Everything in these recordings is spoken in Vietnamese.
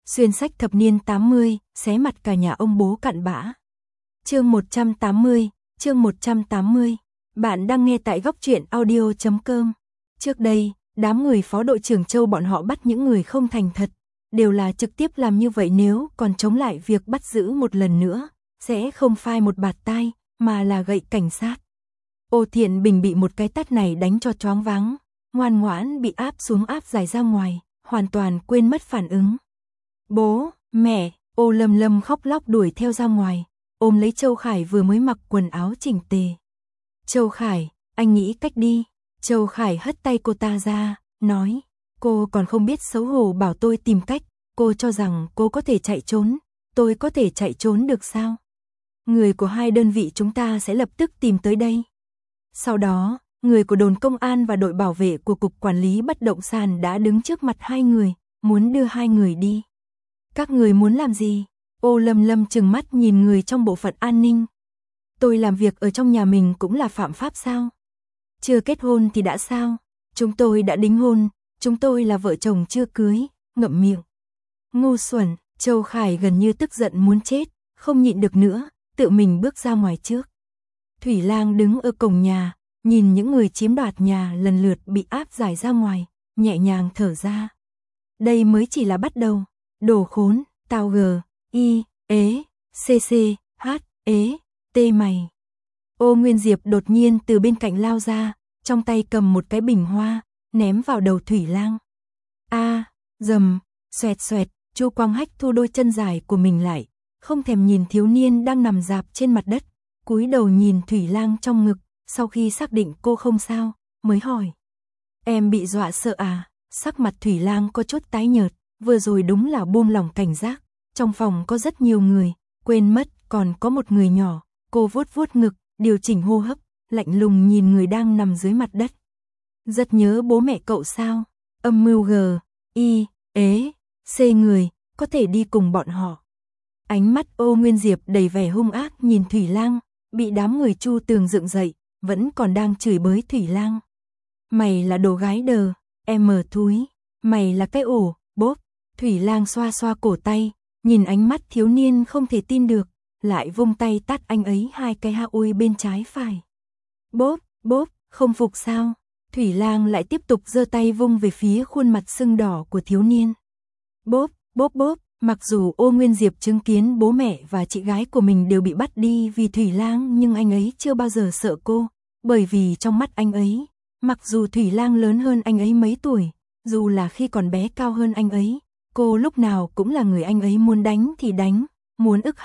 Xuyên sách thập niên 80, xé mặt cả nhà ông bố cặn bã. Chương 180, chương 180. Bạn đang nghe tại góc truyện audio.com. Trước đây, đám người phó đội trưởng Châu bọn họ bắt những người không thành thật, đều là trực tiếp làm như vậy, nếu còn chống lại việc bắt giữ một lần nữa, sẽ không phai một bạt tai, mà là gậy cảnh sát. Ô Thiện Bình bị một cái tát này đánh cho choáng váng, ngoan ngoãn bị áp xuống áp giải ra ngoài, hoàn toàn quên mất phản ứng. Bố, mẹ, Ô Lâm Lâm khóc lóc đuổi theo ra ngoài, ôm lấy Châu Khải vừa mới mặc quần áo chỉnh tề. Châu Khải, anh nghĩ cách đi. Châu Khải hất tay cô ta ra, nói, cô còn không biết xấu hổ bảo tôi tìm cách, cô cho rằng cô có thể chạy trốn, tôi có thể chạy trốn được sao? Người của hai đơn vị chúng ta sẽ lập tức tìm tới đây. Sau đó, người của đồn công an và đội bảo vệ của Cục Quản lý Bất động sản đã đứng trước mặt hai người, muốn đưa hai người đi. Các người muốn làm gì? Ô Lâm Lâm trừng mắt nhìn người trong bộ phận an ninh. Tôi làm việc ở trong nhà mình cũng là phạm pháp sao? Chưa kết hôn thì đã sao? Chúng tôi đã đính hôn, chúng tôi là vợ chồng chưa cưới, ngậm miệng. Ngu xuẩn, Châu Khải gần như tức giận muốn chết, không nhịn được nữa, tự mình bước ra ngoài trước. Thủy Lang đứng ở cổng nhà, nhìn những người chiếm đoạt nhà lần lượt bị áp giải ra ngoài, nhẹ nhàng thở ra. Đây mới chỉ là bắt đầu. Đồ khốn, tao T mày. Ô Nguyên Diệp đột nhiên từ bên cạnh lao ra, trong tay cầm một cái bình hoa, ném vào đầu Thủy Lang. Dầm, xoẹt xoẹt, Chu Quang Hách thu đôi chân dài của mình lại, không thèm nhìn thiếu niên đang nằm rạp trên mặt đất, cúi đầu nhìn Thủy Lang trong ngực, sau khi xác định cô không sao, mới hỏi. Em bị dọa sợ à? Sắc mặt Thủy Lang có chút tái nhợt, vừa rồi đúng là buông lỏng cảnh giác, trong phòng có rất nhiều người, quên mất còn có một người nhỏ, cô vuốt vuốt ngực, điều chỉnh hô hấp, lạnh lùng nhìn người đang nằm dưới mặt đất. Rất nhớ bố mẹ cậu sao? Âm mưu người, có thể đi cùng bọn họ. Ánh mắt Ô Nguyên Diệp đầy vẻ hung ác nhìn Thủy Lang, bị đám người Chu Tường dựng dậy, vẫn còn đang chửi bới Thủy Lang. Mày là đồ gái đờ, em mờ thúi, mày là cái ổ, bốp. Thủy Lang xoa xoa cổ tay, nhìn ánh mắt thiếu niên không thể tin được, lại vung tay tát anh ấy hai cái ha ui bên trái phải. Bốp, bốp, không phục sao? Thủy Lang lại tiếp tục giơ tay vung về phía khuôn mặt sưng đỏ của thiếu niên. Bốp, bốp bốp, mặc dù Ô Nguyên Diệp chứng kiến bố mẹ và chị gái của mình đều bị bắt đi vì Thủy Lang, nhưng anh ấy chưa bao giờ sợ cô, bởi vì trong mắt anh ấy, mặc dù Thủy Lang lớn hơn anh ấy mấy tuổi, dù là khi còn bé cao hơn anh ấy, cô lúc nào cũng là người anh ấy muốn đánh thì đánh, muốn ức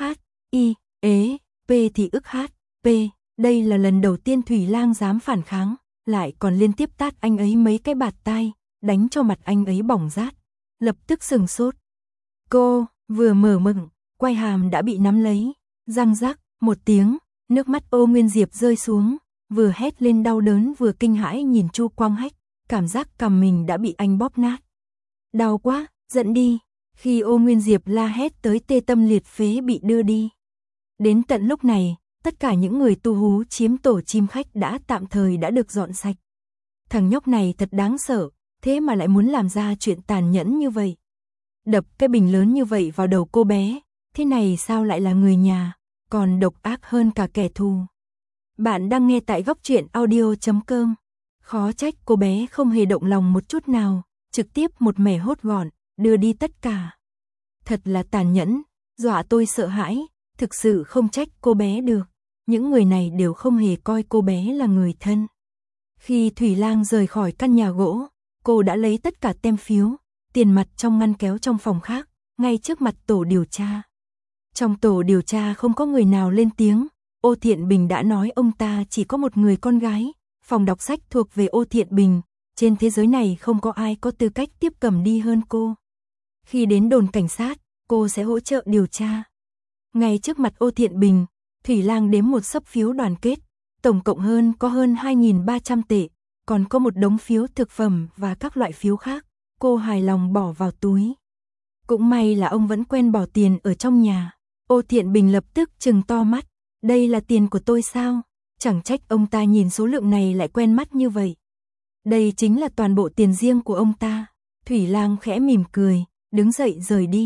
thì ức Đây là lần đầu tiên Thủy Lang dám phản kháng, lại còn liên tiếp tát anh ấy mấy cái bạt tai, đánh cho mặt anh ấy bỏng rát, lập tức sừng sốt. Cô vừa mở miệng, quai hàm đã bị nắm lấy, răng rắc một tiếng, nước mắt Ô Nguyên Diệp rơi xuống, vừa hét lên đau đớn vừa kinh hãi nhìn Chu Quang Hách, cảm giác cằm mình đã bị anh bóp nát. Đau quá, giận đi. Khi Ô Nguyên Diệp la hét tới tê tâm liệt phế bị đưa đi. Đến tận lúc này, tất cả những người tu hú chiếm tổ chim khách đã tạm thời đã được dọn sạch. Thằng nhóc này thật đáng sợ, thế mà lại muốn làm ra chuyện tàn nhẫn như vậy. Đập cái bình lớn như vậy vào đầu cô bé, thế này sao lại là người nhà, còn độc ác hơn cả kẻ thù. Bạn đang nghe tại góc truyện audio.com. Khó trách cô bé không hề động lòng một chút nào, trực tiếp một mẻ hốt gọn, đưa đi tất cả. Thật là tàn nhẫn, dọa tôi sợ hãi, thực sự không trách cô bé được. Những người này đều không hề coi cô bé là người thân. Khi Thủy Lang rời khỏi căn nhà gỗ, cô đã lấy tất cả tem phiếu, tiền mặt trong ngăn kéo trong phòng khác, ngay trước mặt tổ điều tra. Trong tổ điều tra không có người nào lên tiếng, Ô Thiện Bình đã nói ông ta chỉ có một người con gái, phòng đọc sách thuộc về Ô Thiện Bình, trên thế giới này không có ai có tư cách tiếp cầm đi hơn cô. Khi đến đồn cảnh sát, cô sẽ hỗ trợ điều tra. Ngay trước mặt Ô Thiện Bình, Thủy Lang đếm một xấp phiếu đoàn kết, tổng cộng có hơn 2.300 tệ, còn có một đống phiếu thực phẩm và các loại phiếu khác, cô hài lòng bỏ vào túi. Cũng may là ông vẫn quen bỏ tiền ở trong nhà. Ô Thiện Bình lập tức trừng to mắt, đây là tiền của tôi sao? Chẳng trách ông ta nhìn số lượng này lại quen mắt như vậy. Đây chính là toàn bộ tiền riêng của ông ta. Thủy Lang khẽ mỉm cười, đứng dậy rời đi.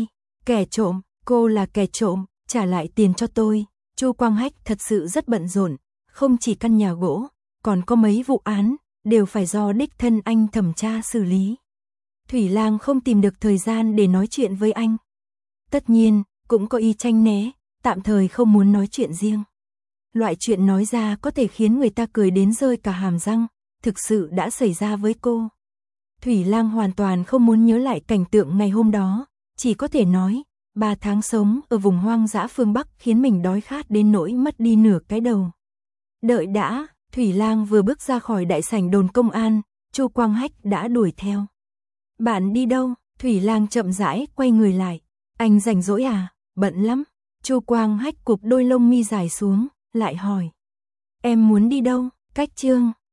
Kẻ trộm, cô là kẻ trộm, trả lại tiền cho tôi. Chu Quang Hách thật sự rất bận rộn, không chỉ căn nhà gỗ, còn có mấy vụ án, đều phải do đích thân anh thẩm tra xử lý. Thủy Lang không tìm được thời gian để nói chuyện với anh. Tất nhiên, cũng có ý tranh né, tạm thời không muốn nói chuyện riêng. Loại chuyện nói ra có thể khiến người ta cười đến rơi cả hàm răng, thực sự đã xảy ra với cô. Thủy Lang hoàn toàn không muốn nhớ lại cảnh tượng ngày hôm đó, chỉ có thể nói, 3 tháng sống ở vùng hoang dã phương Bắc khiến mình đói khát đến nỗi mất đi nửa cái đầu. Đợi đã, Thủy Lang vừa bước ra khỏi đại sảnh đồn công an, Chu Quang Hách đã đuổi theo. Bạn đi đâu? Thủy Lang chậm rãi quay người lại. Anh rảnh rỗi à? Bận lắm. Chu Quang Hách cụp đôi lông mi dài xuống, lại hỏi. Em muốn đi đâu? Cách Chương